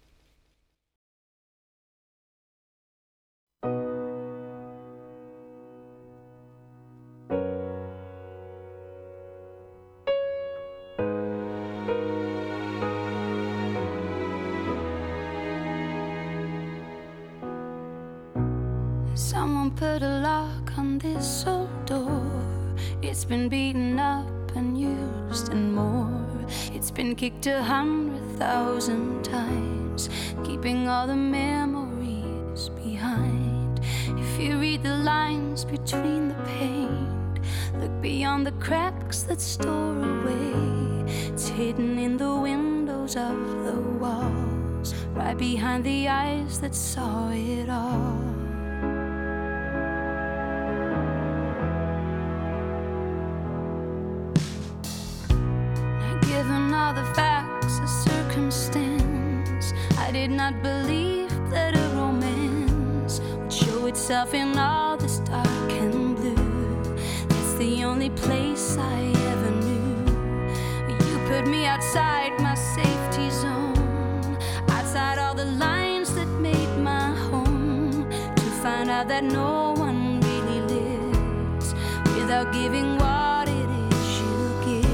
Someone put a lock on this old door. It's been beaten up and used and more. It's been kicked 100,000 times, keeping all the memories behind. If you read the lines between the paint, look beyond the cracks that store away. It's hidden in the windows of the walls, right behind the eyes that saw it all. Given all the facts of circumstance, I did not believe that a romance would show itself in all this dark and blue. That's the only place I ever knew. You put me outside my safety zone, outside all the lines that made my home, to find out that no one really lives without giving what it is you give.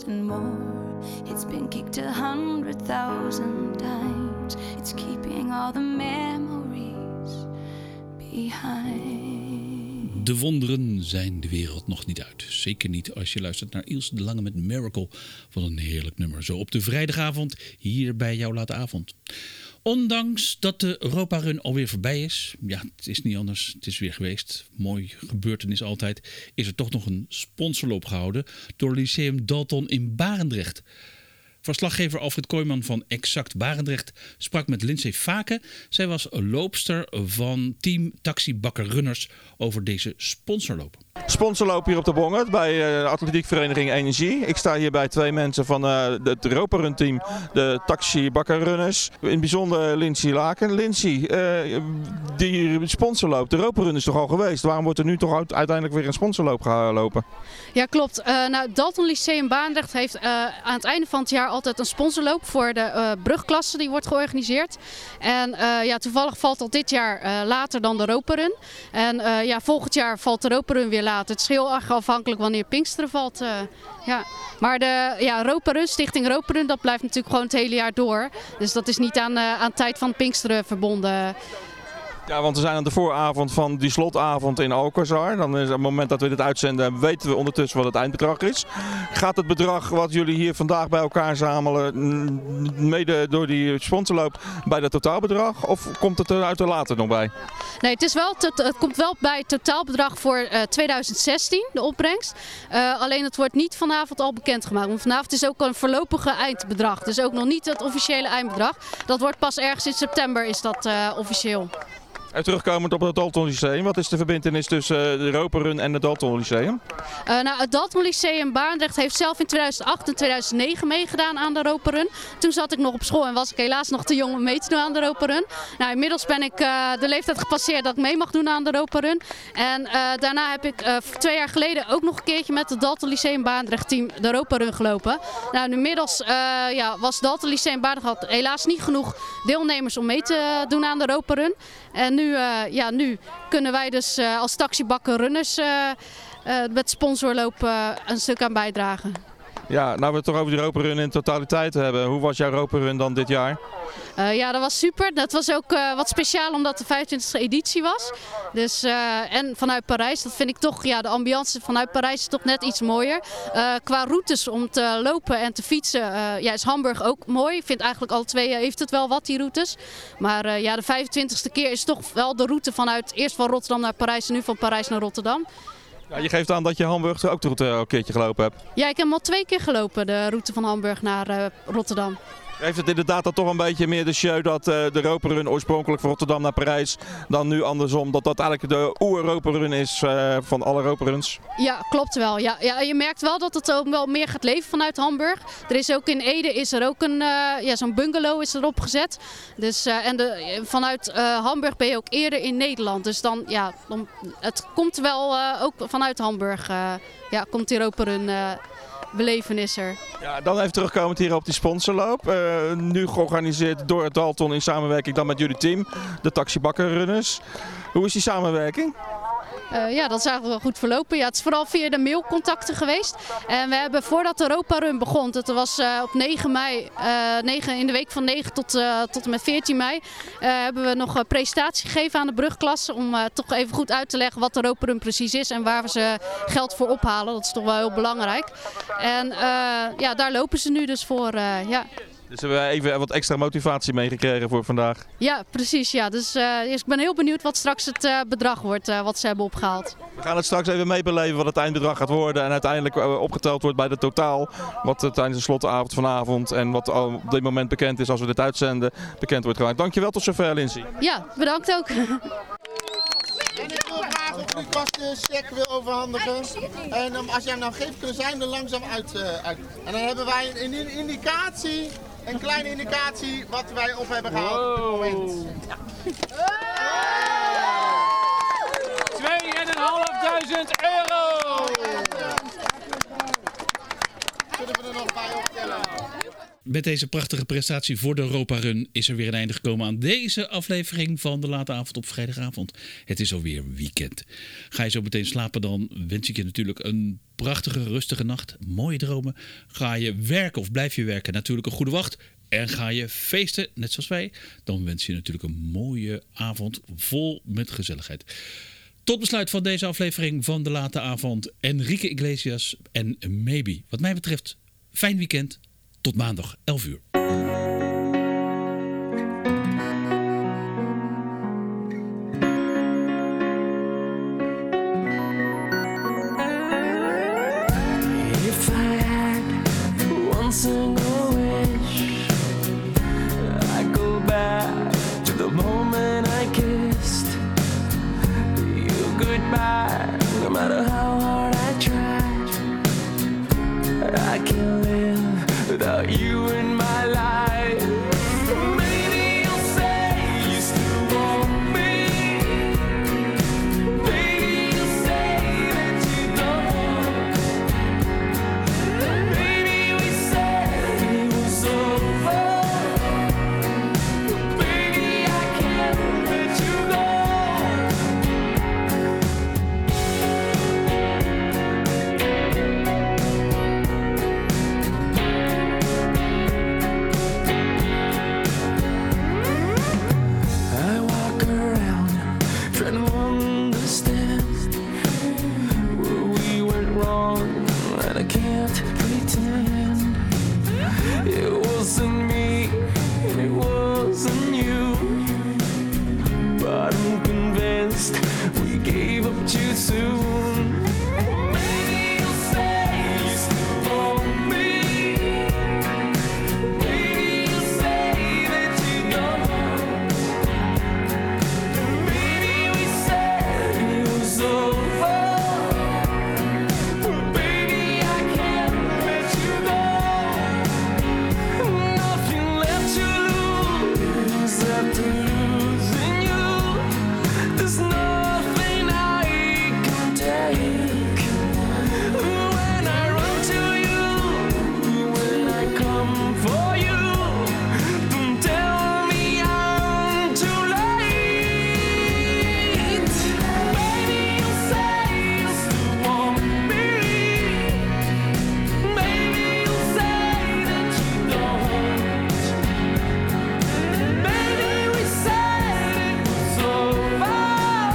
and more. It's been kicked 100,000 times. It's keeping all the memories behind. De wonderen zijn de wereld nog niet uit. Zeker niet als je luistert naar Ilse de Lange met Miracle. Wat een heerlijk nummer. Zo op de vrijdagavond hier bij jouw late avond. Ondanks dat de Europa Run alweer voorbij is. Ja, het is niet anders. Het is weer geweest. Mooi gebeurtenis altijd. Is er toch nog een sponsorloop gehouden door Lyceum Dalton in Barendrecht. Verslaggever Alfred Kooijman van Exact Barendrecht sprak met Lindsay Vaken. Zij was loopster van team Taxi Bakker Runners over deze sponsorloop. Sponsorloop hier op de Bongert bij de atletiekvereniging Energie. Ik sta hier bij twee mensen van het Europa Run team, de Taxi Bakker Runners. In het bijzonder Lindsay Laken. Lindsay, die sponsorloop, de Europa Run is toch al geweest? Waarom wordt er nu toch uiteindelijk weer een sponsorloop gelopen? Ja, klopt. Dalton Lyceum Barendrecht heeft aan het einde van het jaar altijd een sponsorloop voor de brugklasse die wordt georganiseerd. En toevallig valt al dit jaar later dan de Europa Run. En volgend jaar valt de Europa Run weer later. Het is heel erg afhankelijk wanneer Pinksteren valt. Maar de Europa Run, Stichting Europa Run, dat blijft natuurlijk gewoon het hele jaar door. Dus dat is niet aan tijd van Pinksteren verbonden. Ja, want we zijn aan de vooravond van die slotavond in Alcazar. Dan is het moment dat we dit uitzenden, weten we ondertussen wat het eindbedrag is. Gaat het bedrag wat jullie hier vandaag bij elkaar zamelen, mede door die sponsorloop, bij dat totaalbedrag? Of komt het er later nog bij? Nee, het komt wel bij het totaalbedrag voor 2016, de opbrengst. Alleen het wordt niet vanavond al bekendgemaakt. Want vanavond is ook een voorlopige eindbedrag. Dus ook nog niet het officiële eindbedrag. Dat wordt pas ergens in september is dat officieel. En terugkomend op het Dalton Lyceum, wat is de verbintenis tussen de Europa Run en het Dalton Lyceum? Het Dalton Lyceum Barendrecht heeft zelf in 2008 en 2009 meegedaan aan de Europa Run. Toen zat ik nog op school en was ik helaas nog te jong om mee te doen aan de Europa Run. Inmiddels ben ik de leeftijd gepasseerd dat ik mee mag doen aan de Europa Run. En daarna heb ik 2 jaar geleden ook nog een keertje met het Dalton Lyceum Barendrecht team de Europa Run gelopen. Inmiddels was Dalton Lyceum Barendrecht had helaas niet genoeg deelnemers om mee te doen aan de Europa Run. En nu kunnen wij dus als taxibakker runners met sponsorloop een stuk aan bijdragen. Ja, nou we het toch over die Europa Run in totaliteit hebben. Hoe was jouw Europa Run dan dit jaar? Dat was super. Dat was ook wat speciaal omdat de 25e editie was. Dus, en vanuit Parijs, dat vind ik toch, de ambiance vanuit Parijs is toch net iets mooier. Qua routes om te lopen en te fietsen is Hamburg ook mooi. Ik vind eigenlijk alle twee heeft het wel wat, die routes. Maar de 25e keer is toch wel de route eerst van Rotterdam naar Parijs en nu van Parijs naar Rotterdam. Ja, je geeft aan dat je Hamburg ook de route een keertje gelopen hebt. Ja, ik heb hem al 2 keer gelopen, de route van Hamburg naar Rotterdam. Heeft het inderdaad dan toch een beetje meer de show dat de Europa Run oorspronkelijk van Rotterdam naar Parijs dan nu andersom? Dat dat eigenlijk de oer-Europa Run is van alle Europa Runs? Ja, klopt wel. Ja, je merkt wel dat het ook wel meer gaat leven vanuit Hamburg. Er is ook in Ede is er ook zo'n bungalow is erop gezet. Dus, vanuit Hamburg ben je ook eerder in Nederland. Dus dan het komt wel ook vanuit Hamburg. Komt die Europa Run belevenis er. Ja, dan even terugkomend hier op die sponsorloop. Nu georganiseerd door het Dalton in samenwerking dan met jullie team, de Taxi Bakker Runners. Hoe is die samenwerking? Dat is eigenlijk wel goed verlopen. Ja, het is vooral via de mailcontacten geweest. En we hebben voordat de Europa Run begon, dat was op 9 mei, in de week van 9 tot en met 14 mei, hebben we nog een presentatie gegeven aan de brugklasse om toch even goed uit te leggen wat de Europa Run precies is en waar we ze geld voor ophalen. Dat is toch wel heel belangrijk. En daar lopen ze nu dus voor. Dus hebben we even wat extra motivatie meegekregen voor vandaag. Ja, precies. Ja. Dus ik ben heel benieuwd wat straks het bedrag wordt wat ze hebben opgehaald. We gaan het straks even meebeleven wat het eindbedrag gaat worden en uiteindelijk opgeteld wordt bij de totaal. Wat tijdens de slotavond vanavond en wat op dit moment bekend is als we dit uitzenden, bekend wordt gemaakt. Dankjewel, tot zover Lindsay. Ja, bedankt ook. En ik wil graag of u vast de check wil overhandigen. En als jij hem nou geeft, kunnen zij hem er langzaam uit. En dan hebben wij een indicatie, een kleine indicatie wat wij op hebben gehaald op dit moment. Ja. €2.500. Zullen we er nog bij optellen? Met deze prachtige prestatie voor de Europa Run is er weer een einde gekomen aan deze aflevering van de late avond op vrijdagavond. Het is alweer weekend. Ga je zo meteen slapen, dan wens ik je natuurlijk een prachtige, rustige nacht. Mooie dromen. Ga je werken of blijf je werken, natuurlijk een goede wacht. En ga je feesten, net zoals wij, dan wens je natuurlijk een mooie avond vol met gezelligheid. Tot besluit van deze aflevering van de late avond Enrique Iglesias en Maybe. Wat mij betreft, fijn weekend. Tot maandag, 11 uur. If I had one single wish, I'd go back to the moment I kissed you goodbye. No matter how hard I tried, I can't live without you in my life. Maybe you'll say you still want me. Maybe you'll say that you don't. Maybe we said it was over. Baby, I can't let you go. I walk around trying to understand where we went wrong, and I can't pretend it wasn't me and it wasn't you, but I'm convinced we gave up too soon. Maybe you'll say you still want me. Maybe you'll say that you don't. Maybe we said it was over. Baby, I can't let you go. Nothing left to lose after losing you. There's nothing I can take. When I run to you, when I come for you, don't tell me I'm too late. Baby, you'll say you still want me. Maybe you'll say that you don't. Maybe we said it was over.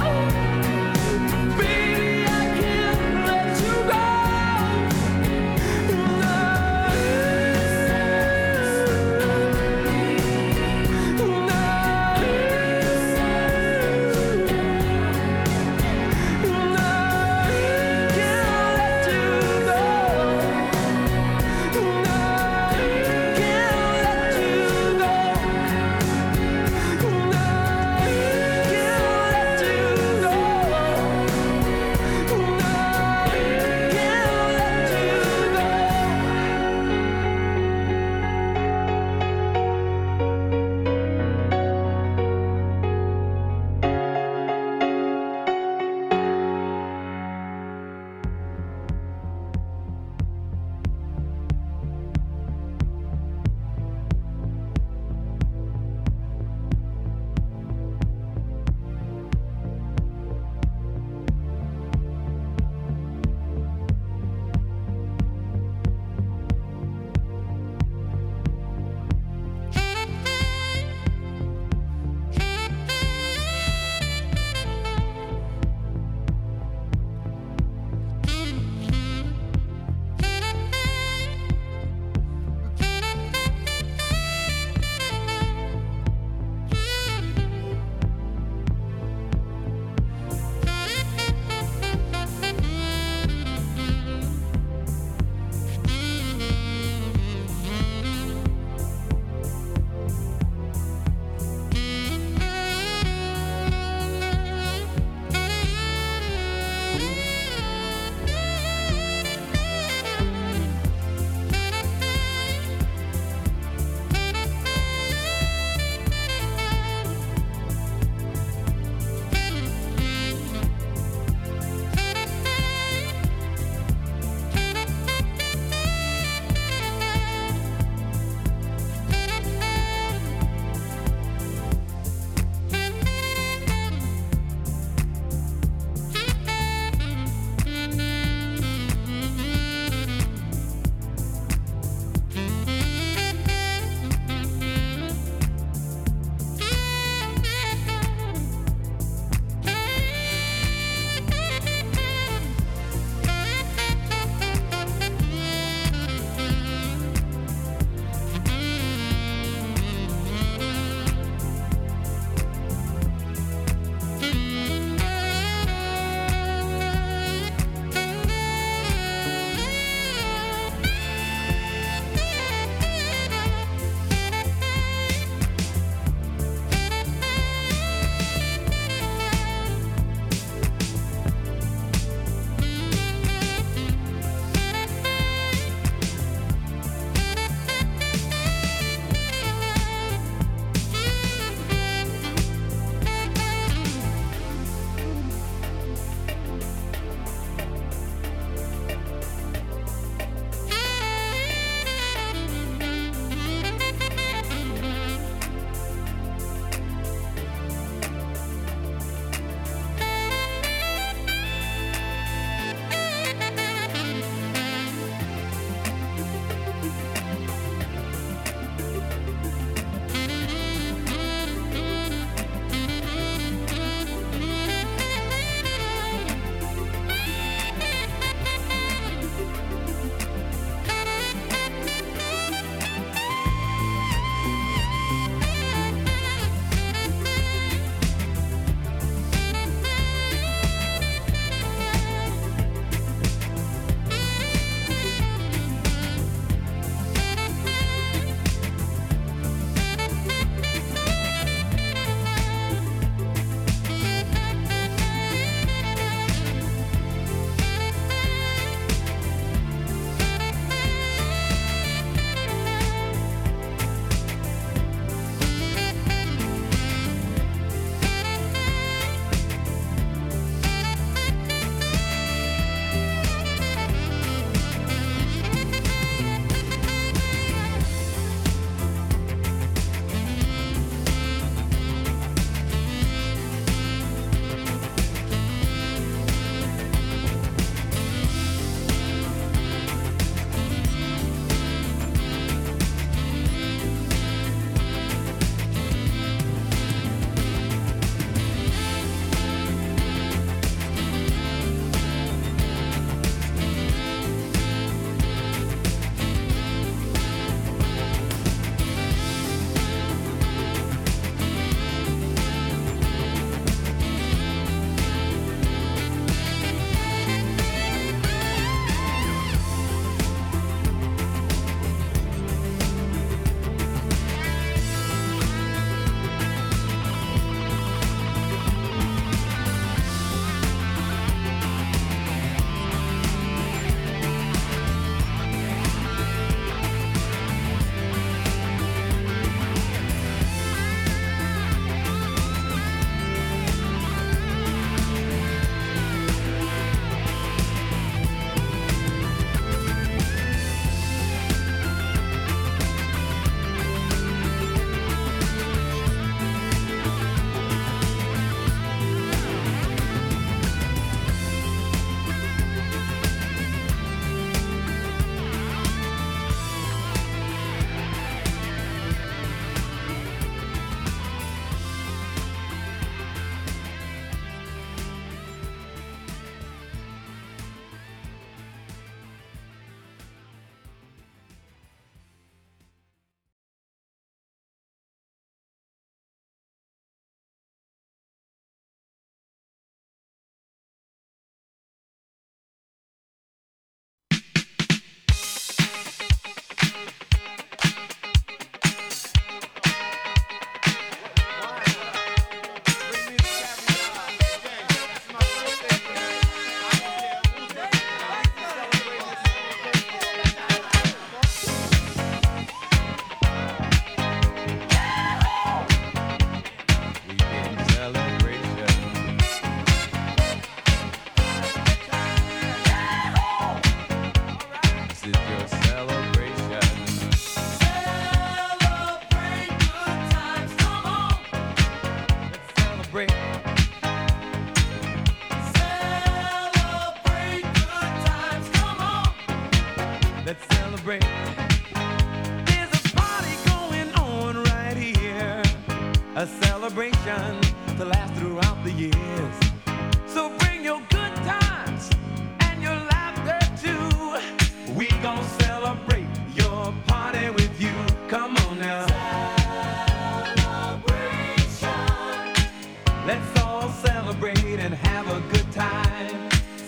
celebrate and have a good time.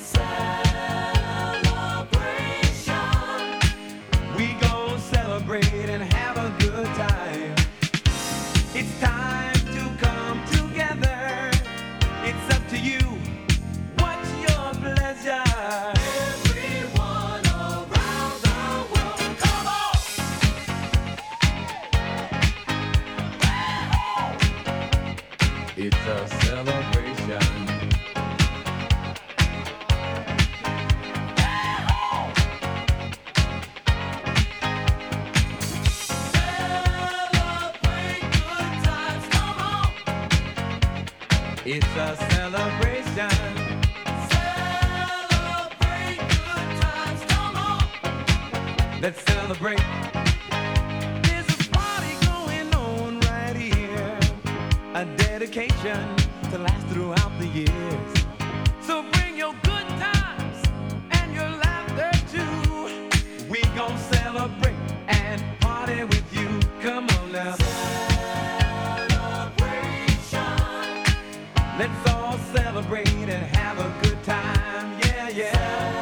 Celebration. We gon' celebrate and have a good time. It's time to come together. It's up to you. What's your pleasure? Everyone around the world, come on! It's a celebration. Celebrate good times, come on! It's a celebration. Celebrate good times, come on! Let's celebrate. There's a party going on right here. A dedication to last throughout the years. So bring your good times and your laughter too. We gon' celebrate and party with you. Come on now. Celebration. Let's all celebrate and have a good time. Yeah, yeah.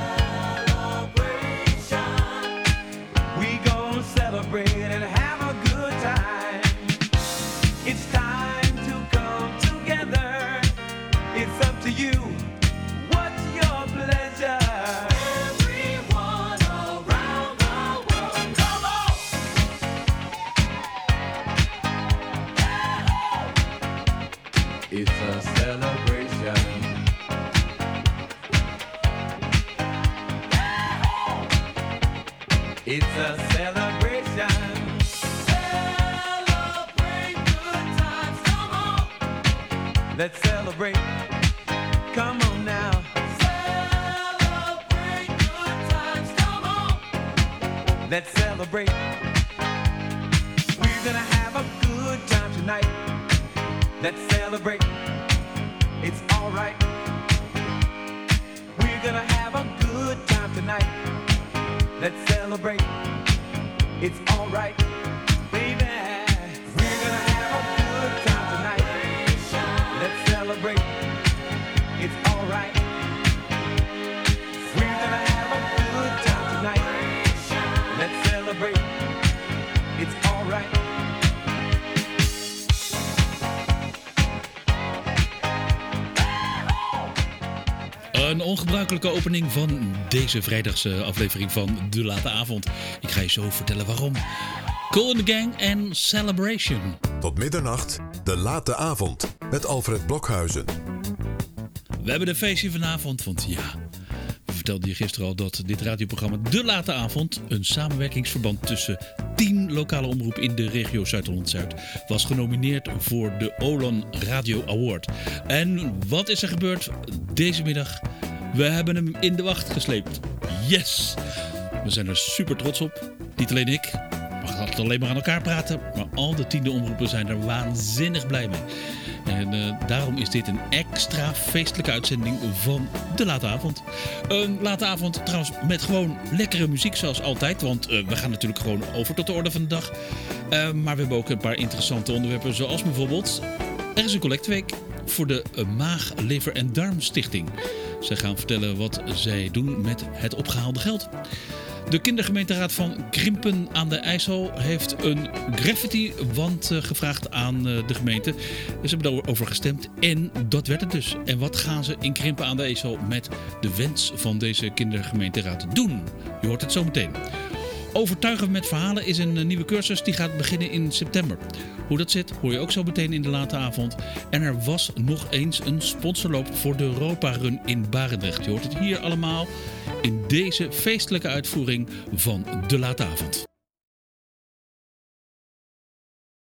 Celebration. We gon' celebrate and have a good time. It's time to come together. It's up to you. What's your pleasure? Everyone around the world, come on! It's a celebration. It's a celebration. Celebrate good times, come on. Let's celebrate. Come on now. Celebrate good times, come on. Let's celebrate. We're gonna have a good time tonight. Let's celebrate. It's alright. We're gonna have a good time tonight. Let's celebrate. It's alright, baby. We're gonna have a good time tonight. Let's celebrate. It's alright. We're gonna have a good time tonight. Let's celebrate. It's alright. Een ongebruikelijke opening van deze vrijdagse aflevering van De Late Avond. Ik ga je zo vertellen waarom. Cool in the Gang en Celebration. Tot middernacht, De Late Avond met Alfred Blokhuizen. We hebben een feestje vanavond, want ja, we vertelden je gisteren al dat dit radioprogramma De Late Avond, een samenwerkingsverband tussen 10 lokale omroepen in de regio Zuid-Holland-Zuid, was genomineerd voor de Olan Radio Award. En wat is er gebeurd deze middag? We hebben hem in de wacht gesleept. Yes! We zijn er super trots op. Niet alleen ik. We gaan het alleen maar aan elkaar praten. Maar al de 10 omroepen zijn er waanzinnig blij mee. En daarom is dit een extra feestelijke uitzending van De Late Avond. Een late avond trouwens met gewoon lekkere muziek zoals altijd. Want we gaan natuurlijk gewoon over tot de orde van de dag. Maar we hebben ook een paar interessante onderwerpen. Zoals bijvoorbeeld, er is een collecteweek voor de Maag, Lever en Darm Stichting. Zij gaan vertellen wat zij doen met het opgehaalde geld. De kindergemeenteraad van Krimpen aan de IJssel heeft een graffiti-wand gevraagd aan de gemeente. Ze hebben daarover gestemd en dat werd het dus. En wat gaan ze in Krimpen aan de IJssel met de wens van deze kindergemeenteraad doen? Je hoort het zo meteen. Overtuigen met verhalen is een nieuwe cursus die gaat beginnen in september. Hoe dat zit hoor je ook zo meteen in de late avond. En er was nog eens een sponsorloop voor de Europa Run in Barendrecht. Je hoort het hier allemaal in deze feestelijke uitvoering van De Late Avond.